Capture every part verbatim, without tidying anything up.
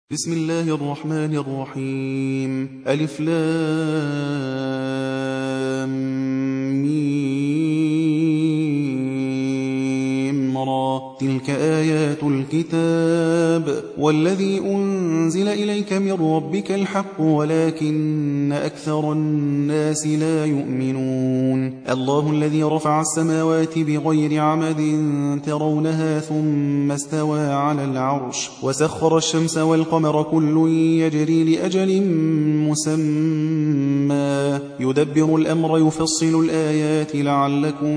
بسم الله الرحمن الرحيم. ألف لام ميم را. تلك آيات الكتاب والذي أنزل إليك من ربك الحق ولكن أكثر الناس لا يؤمنون. الله الذي رفع السماوات بغير عمد ترونها ثم استوى على العرش وسخر الشمس والقمر كل يجري لأجل مسمى يدبر الأمر يفصل الآيات لعلكم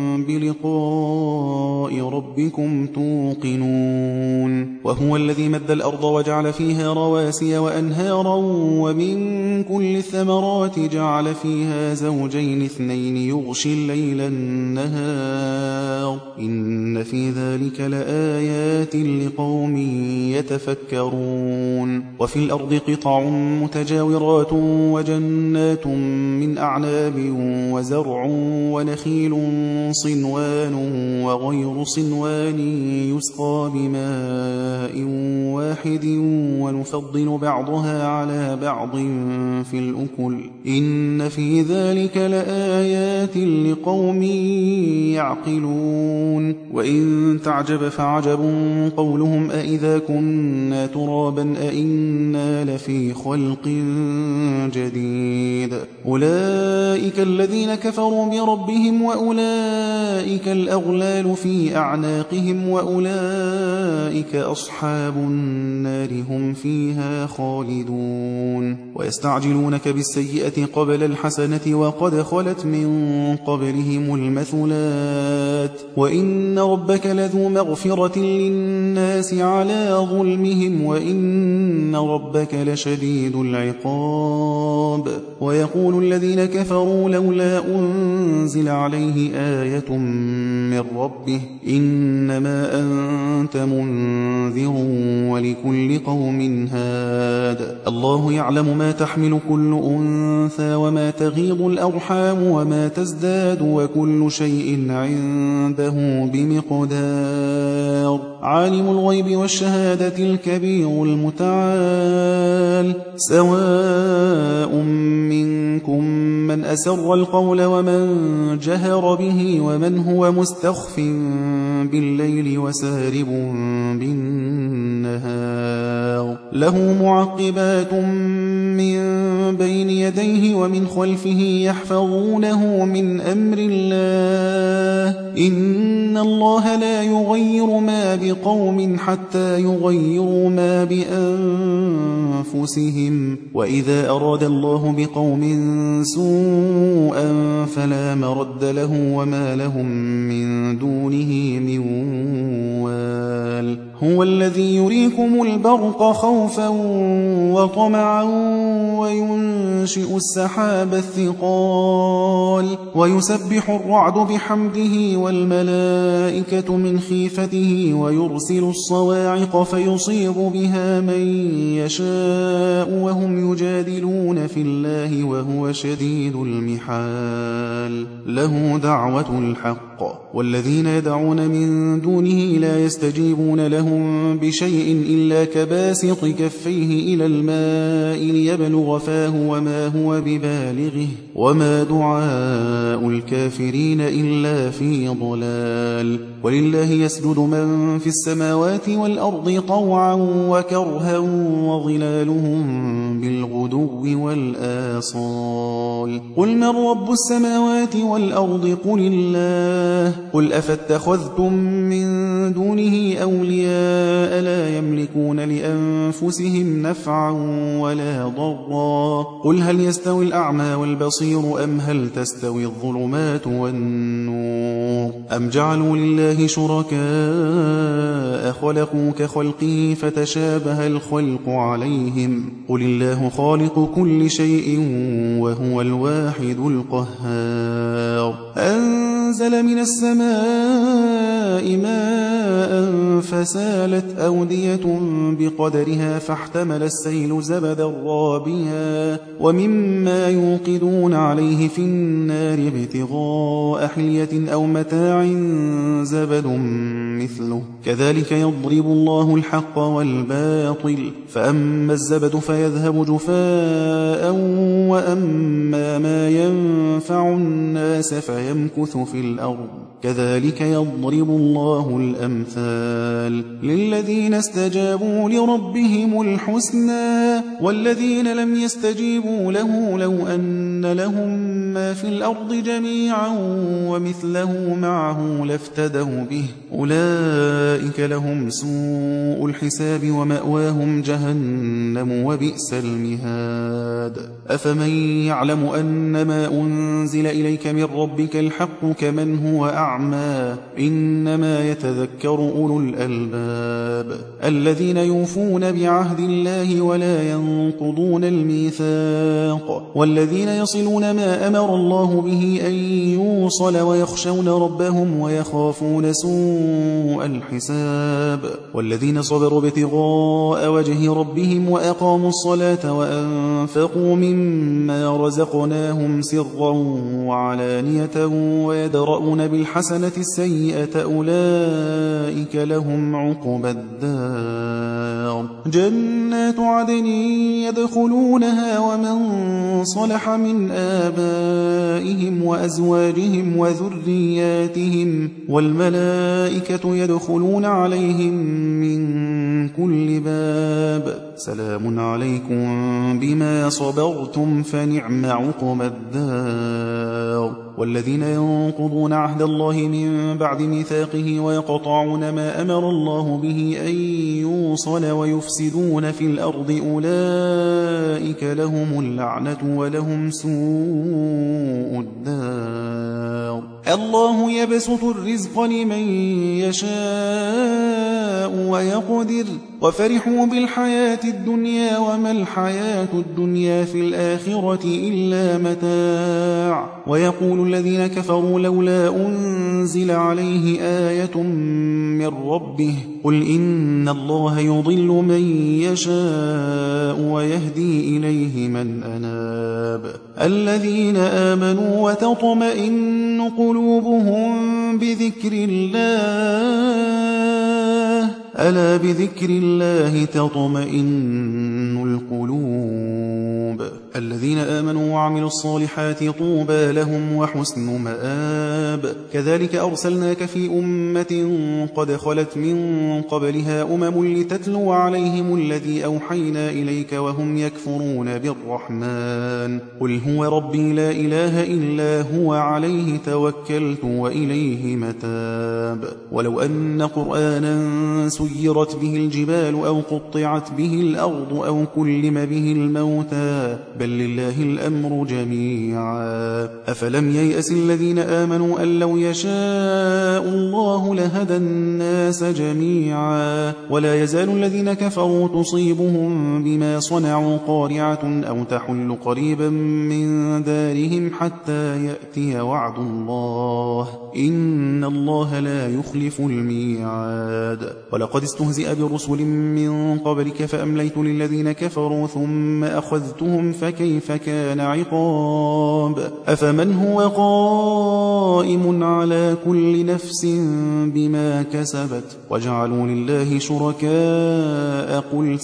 بلقاء ربكم توقنون. وهو الذي مد الأرض وجعل فيها رواسي وأنهارا ومن كل الثمرات جعل فيها زوجين اثنين يغشي الليل النهار إن في ذلك لآيات لقوم يتفكرون. وفي الأرض قطع متجاورات وجنات من أعناب وزرع ونخيل صنوان وغير صنوان يسقى بماء واحد ونفضل بعضها على بعض في الأكل إن في ذلك لآيات لقوم يعقلون. وإن تعجب فعجب قولهم أإذا كنا ترابا أإنا لفي خلق جديد أولئك الذين كفروا بربهم وأولئك الأغلال في أعناقهم وأولئك أصحاب النار هم فيها خالدون. ويستعجلونك بالسيئة قبل الحسنة وقد خلت من قبلهم المثلات وإن ربك لذو مغفرة للناس على ظلمهم وإن ربك لشديد العقاب. ويقول الذين كفروا لولا أنزل عليه آية من ربه إنما أنت منذر ولكل قوم هاد الله يعلم ما تحمل كل أنثى وما تغيض الأرحام وما تزداد وكل شيء عنده بمقدار. عالم الغيب والشهادة الكبير المتعال سواء منكم من أسر القول ومن جهر به ومن هو مستخف بالليل وسارب بالنهار له معقبات من بين يديه ومن خلفه يحفظونه من أمر الله إن الله لا يغير ما بقوم حتى يغيروا ما بأنفسهم وإذا أراد الله بقوم سوءا فلا مرد له وما لهم من دونه من وال. هو الذي يريكم البرق خوفا وطمعا وينشئ السحاب الثقال ويسبح الرعد بحمده والملائكة من خيفته ويرسل الصواعق فيصيب بها من يشاء وهم يجادلون في الله وهو شديد المحال. له دعوة الحق والذين يدعون من دونه لا يستجيبون لهم بشيء إلا كباسط كفيه إلى الماء ليبلغ فاه وما هو ببالغه وما دعاء الكافرين إلا في ضلال. ولله يسجد من في السماوات والأرض طوعا وكرها وظلالهم بالغدو والآصال. قل من رب السماوات والأرض قل الله قل أفاتخذتم من دونه أولياء لا يملكون لأنفسهم نفعا ولا ضرا قل هل يستوي الأعمى والبصير أم هل تستوي الظلمات والنور أم جعلوا لله شركاء خلقوا كخلقه فتشابه الخلق عليهم قل الله خالق كل شيء وهو الواحد القهار. أنزل من السماء السماء ماء فسالت أودية بقدرها فاحتمل السيل زبدا رابيا ومما يوقدون عليه في النار ابتغاء حلية أو متاع زبد مثله كذلك يضرب الله الحق والباطل فأما الزبد فيذهب جفاء وأما ما ينفع الناس فيمكث في الأرض كذلك يضرب الله الأمثال للذين استجابوا لربهم الحسنى والذين لم يستجيبوا له لو أن لهم ما في الأرض جميعا ومثله معه لافتدوا به أولئك لهم سوء الحساب ومأواهم جهنم وبئس المهاد أفمن يعلم أن ما أنزل إليك من ربك الحق كمن هو أعمى إنما يتذكر أولو الألباب الذين يوفون بعهد الله ولا ينقضون الميثاق والذين يصلون ما أمر الله به أن يوصل ويخشون ربهم ويخافون سوء الحساب والذين صبروا ابتغاء وجه ربهم وأقاموا الصلاة وأنفقوا مما رزقناهم سرا وعلانية ويدرؤون بالحسنة السيئة أولئك لهم عقبى الدار جنات عدن يدخلونها ومن صلح من آبائهم وأزواجهم وذرياتهم والملائكة يدخلون عليهم من كل باب سلام عليكم بما صبرتم فنعم عقبى الدار والذين ينقضون عهد الله من بعد ميثاقه ويقطعون ما أمر الله به أن يوصل ويفسدون في الأرض أولئك لهم اللعنة ولهم سوء الدار الله يبسط الرزق لمن يشاء ويقدر وفرحوا بالحياة الدنيا وما الحياة الدنيا في الآخرة إلا متاع ويقول الذين كفروا لولا أنزل عليه آية من ربه قل إن الله يضل من يشاء ويهدي إليه من أناب الذين آمنوا وتطمئن قلوبهم بذكر الله ألا بذكر الله تطمئن القلوب الذين آمنوا وعملوا الصالحات طوبى لهم وحسن مآب كذلك أرسلناك في أمة قد خلت من قبلها أمم لتتلو عليهم الذي أوحينا إليك وهم يكفرون بالرحمن قل هو ربي لا إله إلا هو عليه توكلت وإليه متاب ولو أن قرآنا سيرت به الجبال أو قطعت به الأرض أو كلم به الموتى بل لله الأمر جميعا أفلم ييأس الذين آمنوا أن لو يشاء الله لهدى الناس جميعا ولا يزال الذين كفروا تصيبهم بما صنعوا قارعة أو تحل قريبا من دارهم حتى يأتي وعد الله إن الله لا يخلف الميعاد ولقد استهزئ برسل من قبلك فأمليت للذين كفروا ثم أخذتهم فكيف كان عقاب أفمن هو قائم على كل نفس بما كسبت وجعلوا لله شركاء قل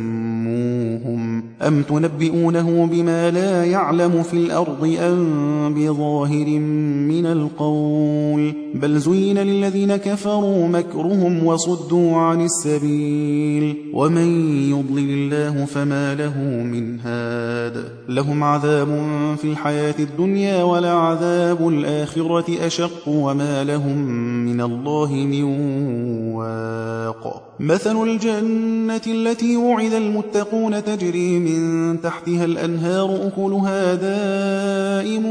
سموهم أم تنبئونه بما لا يعلم في الأرض أم بظاهر من القول بل زين للذين كفروا مكرهم وصدوا عن السبيل ومن يضلل الله فما له من هاد لهم عذاب في الحياة الدنيا ولعذاب الآخرة أشق وما لهم من الله من واق مثل الجنة التي وعد المتقون تجري من تحتها الأنهار أكلها دائم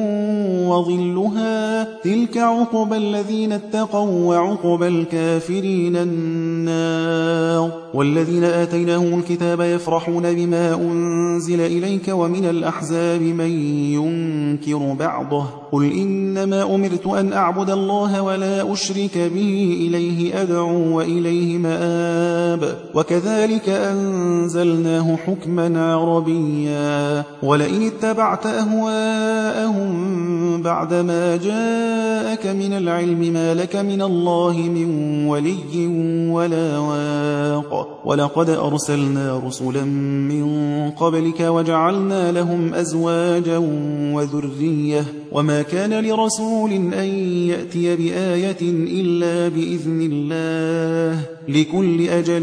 وظلها تلك عقبى الذين اتقوا وعقبى الكافرين النار والذين آتيناهم الكتاب يفرحون بما أنزل إليك ومن الأحزاب من ينكر بعضه قل إنما أمرت أن أعبد الله ولا أشرك به إليه أدعو وإليه مآب وكذلك أنزلناه حكما عربيا ولئن اتبعت أهواءهم بعدما جاءك من العلم ما لك من الله من ولي ولا واق ولقد أرسلنا رسلا من قبلك وجعلنا لهم أزواجا وذرية وما كان لرسول أن يأتي بآية إلا بإذن الله لكل أجل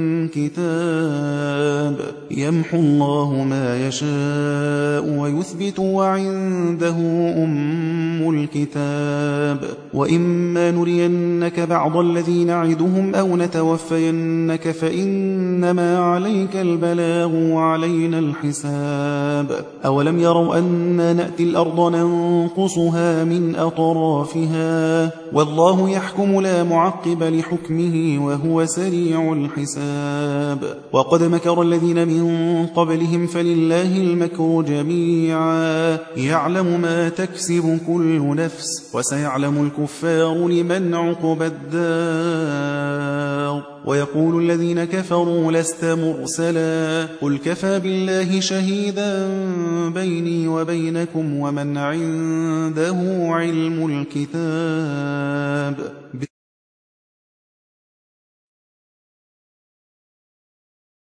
كتاب يمحو الله ما يشاء ويثبت وعنده أم الكتاب وإما نرينك بعض الذي نعدهم أو نتوفينك فإنما عليك البلاغ وعلينا الحساب أولم يروا أنا نأتي الأرض ننقصها من أطرافها والله يحكم لا معقب لحكمه وهو سريع الحساب وقد مكر الذين من قبلهم فلله المكر جميعا يعلم ما تكسب كل نفس وسيعلم الكفار لمن عقبى الدار ويقول الذين كفروا لست مرسلا قل كفى بالله شهيدا بيني وبينكم ومن عنده علم الكتاب